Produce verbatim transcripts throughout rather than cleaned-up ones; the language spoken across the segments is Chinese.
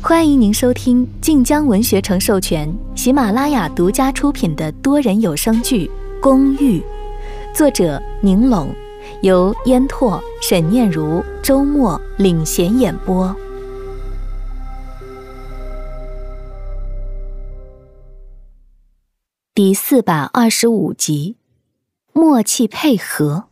欢迎您收听晋江文学城授权、喜马拉雅独家出品的多人有声剧《公寓》，作者宁拢，由烟拓、沈念如、周末领衔演播。第四百二十五集，默契配合。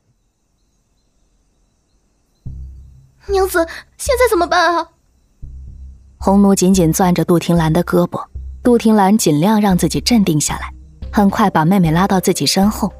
娘子，现在怎么办啊？ 红奴紧紧攥着杜婷兰的胳膊，杜婷兰尽量让自己镇定下来，很快把妹妹拉到自己身后。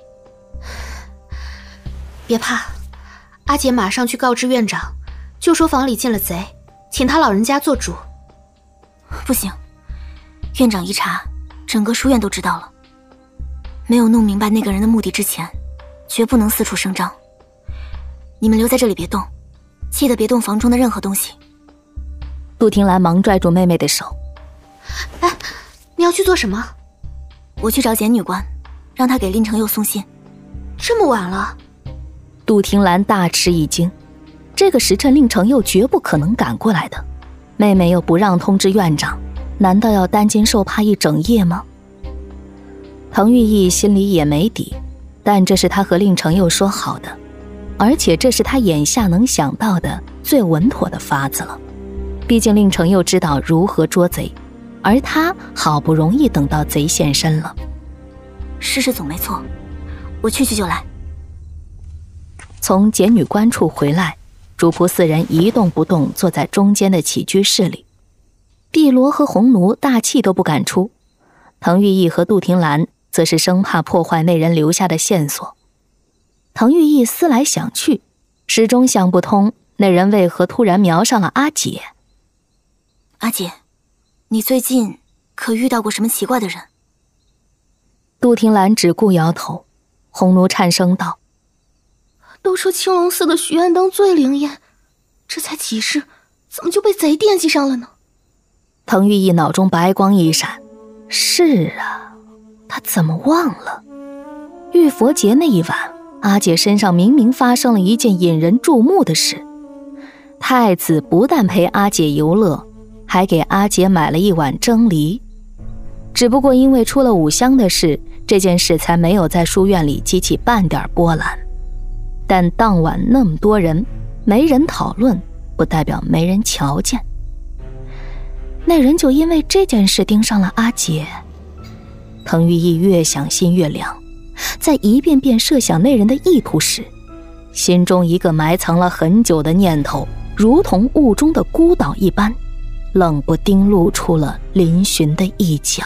别怕，阿姐马上去告知院长，就说房里进了贼，请他老人家做主。 不行，院长一查，整个书院都知道了。没有弄明白那个人的目的之前，绝不能四处声张。你们留在这里别动，记得别动房中的任何东西。 杜婷兰忙拽住妹妹的手。 哎，你要去做什么？ 我去找简女官，让她给林承佑送信。 这么晚了？ 杜婷兰大吃一惊，这个时辰令承佑绝不可能赶过来的，妹妹又不让通知院长，难道要担惊受怕一整夜吗？滕玉义心里也没底，但这是他和令承佑说好的，而且这是他眼下能想到的最稳妥的法子了。毕竟令承佑知道如何捉贼，而他好不容易等到贼现身了。 事实总没错，我去去就来。 从简女官处回来，主仆四人一动不动坐在中间的起居室里。碧罗和红奴大气都不敢出，滕玉义和杜婷兰则是生怕破坏那人留下的线索。滕玉义思来想去，始终想不通那人为何突然瞄上了阿姐。 阿姐，你最近可遇到过什么奇怪的人？ 杜婷兰只顾摇头，红奴颤声道： 都说青龙寺的许愿灯最灵验，这才几世，怎么就被贼惦记上了呢？ 滕玉义脑中白光一闪，是啊，他怎么忘了？玉佛节那一晚，阿姐身上明明发生了一件引人注目的事。太子不但陪阿姐游乐，还给阿姐买了一碗蒸梨。只不过因为出了五香的事，这件事才没有在书院里激起半点波澜。但当晚那么多人，没人讨论，不代表没人瞧见。那人就因为这件事盯上了阿姐。滕玉义越想心越凉，在一遍遍设想那人的意图时，心中一个埋藏了很久的念头如同雾中的孤岛一般，冷不丁露出了嶙峋的一角。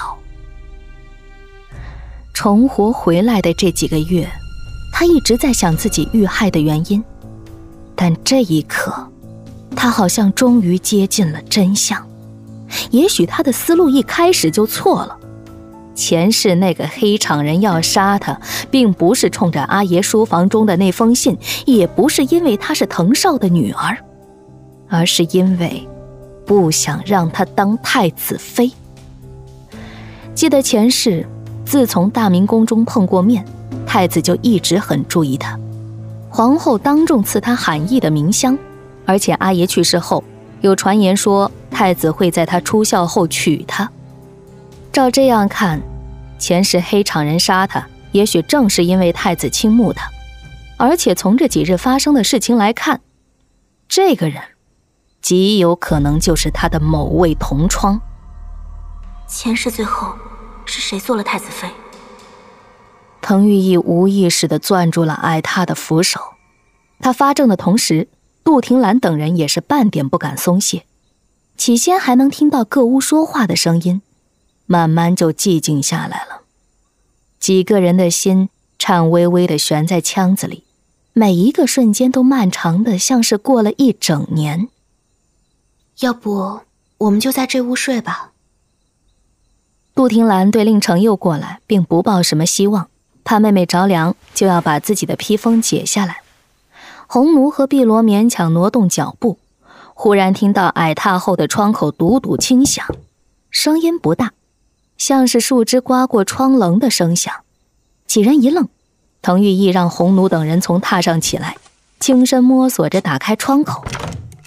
重活回来的这几个月，他一直在想自己遇害的原因，但这一刻，他好像终于接近了真相。也许他的思路一开始就错了，前世那个黑场人要杀他，并不是冲着阿爷书房中的那封信，也不是因为他是滕少的女儿，而是因为不想让他当太子妃。记得前世自从大明宫中碰过面，太子就一直很注意他，皇后当众赐他罕义的冥香，而且阿爷去世后，有传言说太子会在他出校后娶她。照这样看，前世黑场人杀他，也许正是因为太子倾慕他。而且从这几日发生的事情来看，这个人极有可能就是他的某位同窗。 前世最后是谁做了太子妃？ 滕玉义无意识地攥住了矮榻的扶手，他发怔的同时，杜婷兰等人也是半点不敢松懈。起先还能听到各屋说话的声音，慢慢就寂静下来了。几个人的心颤巍巍地悬在腔子里，每一个瞬间都漫长的像是过了一整年。 要不我们就在这屋睡吧。 杜婷兰对令承佑过来并不抱什么希望，怕妹妹着凉，就要把自己的披风解下来。红奴和碧罗勉强挪动脚步，忽然听到矮榻后的窗口笃笃轻响，声音不大，像是树枝刮过窗棱的声响。几人一愣，滕玉义让红奴等人从榻上起来，轻身摸索着打开窗口。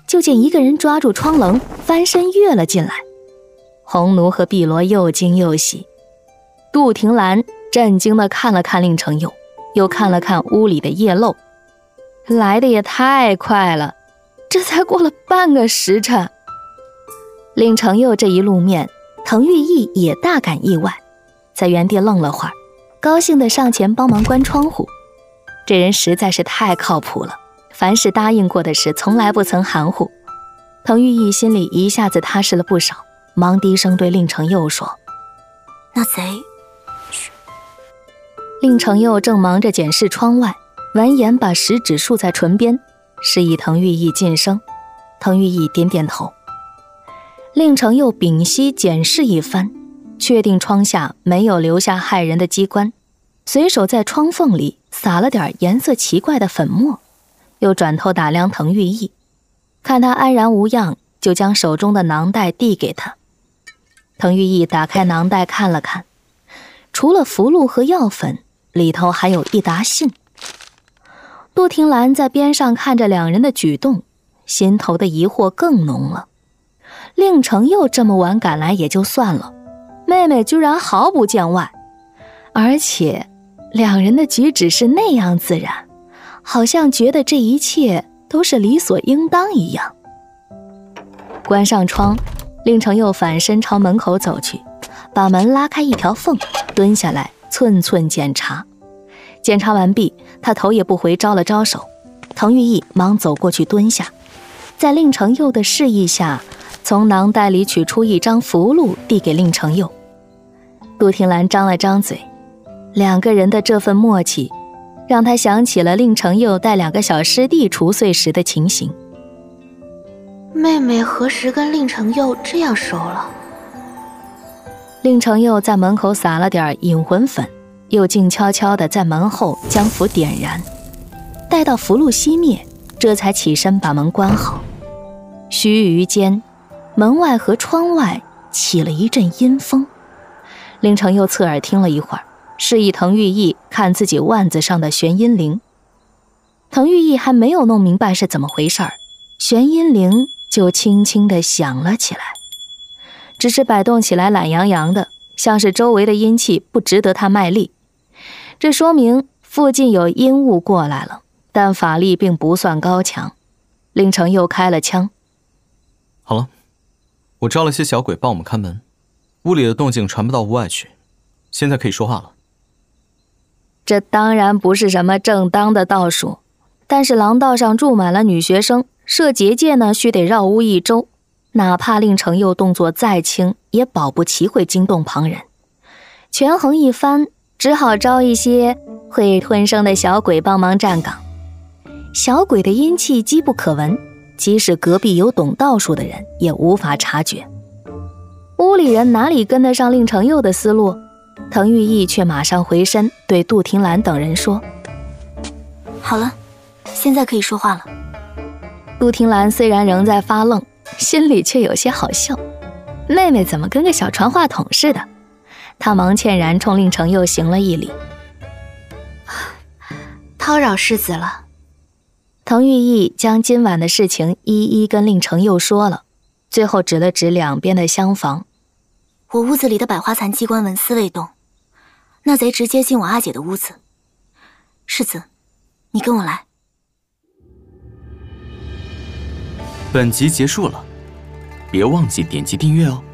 就见一个人抓住窗棱，翻身跃了进来。红奴和碧罗又惊又喜，杜婷兰震惊地看了看令程佑，又看了看屋里的叶漏，来的也太快了，这才过了半个时辰。令程佑这一露面，滕玉义也大感意外，在原地愣了会儿，高兴地上前帮忙关窗户。这人实在是太靠谱了，凡是答应过的事从来不曾含糊。滕玉义心里一下子踏实了不少，忙低声对令程佑说： 那贼…… 嘘。令程佑正忙着检视窗外，闻言把食指竖在唇边，示意滕玉义噤声。滕玉义点点头。令程佑屏息检视一番，确定窗下没有留下害人的机关，随手在窗缝里撒了点颜色奇怪的粉末，又转头打量滕玉义，看他安然无恙，就将手中的囊袋递给他。滕玉义打开囊袋看了看，除了符箓和药粉，里头还有一沓信。杜婷兰在边上看着两人的举动，心头的疑惑更浓了。令程佑这么晚赶来也就算了，妹妹居然毫不见外，而且两人的举止是那样自然，好像觉得这一切都是理所应当一样。关上窗，令程佑反身朝门口走去，把门拉开一条缝，蹲下来寸寸检查。检查完毕，他头也不回招了招手，滕玉义忙走过去蹲下，在令程佑的示意下，从囊袋里取出一张符箓递给令程佑。杜婷兰张了张嘴，两个人的这份默契让他想起了令程佑带两个小师弟除岁时的情形。 妹妹何时跟令程佑这样熟了？ 令程佑在门口撒了点引魂粉，又静悄悄地在门后将符点燃，待到符箓熄灭，这才起身把门关好。须臾间，门外和窗外起了一阵阴风。令程佑侧耳听了一会儿，示意滕玉义看自己腕子上的玄阴铃。滕玉义还没有弄明白是怎么回事儿，玄阴铃就轻轻地响了起来，只是摆动起来懒洋洋的，像是周围的阴气不值得他卖力。这说明附近有阴物过来了，但法力并不算高强。令程佑开了枪： 好了，我招了些小鬼帮我们看门，屋里的动静传不到屋外去，现在可以说话了。 这当然不是什么正当的道术，但是廊道上住满了女学生，设结界呢须得绕屋一周，哪怕令程佑动作再轻，也保不齐会惊动旁人。权衡一番，只好招一些会吞声的小鬼帮忙站岗。小鬼的阴气机不可闻，即使隔壁有懂道术的人也无法察觉。屋里人哪里跟得上令程佑的思路？滕玉义却马上回身对杜婷兰等人说： 好了，现在可以说话了。 杜婷兰虽然仍在发愣，心里却有些好笑，妹妹怎么跟个小传话筒似的。她忙歉然冲令程佑行了一礼： 叨扰世子了。 滕玉义将今晚的事情一一跟令程佑说了，最后指了指两边的厢房： 我屋子里的百花残机关纹丝未动，那贼直接进我阿姐的屋子。世子，你跟我来。 本集结束了，别忘记点击订阅哦。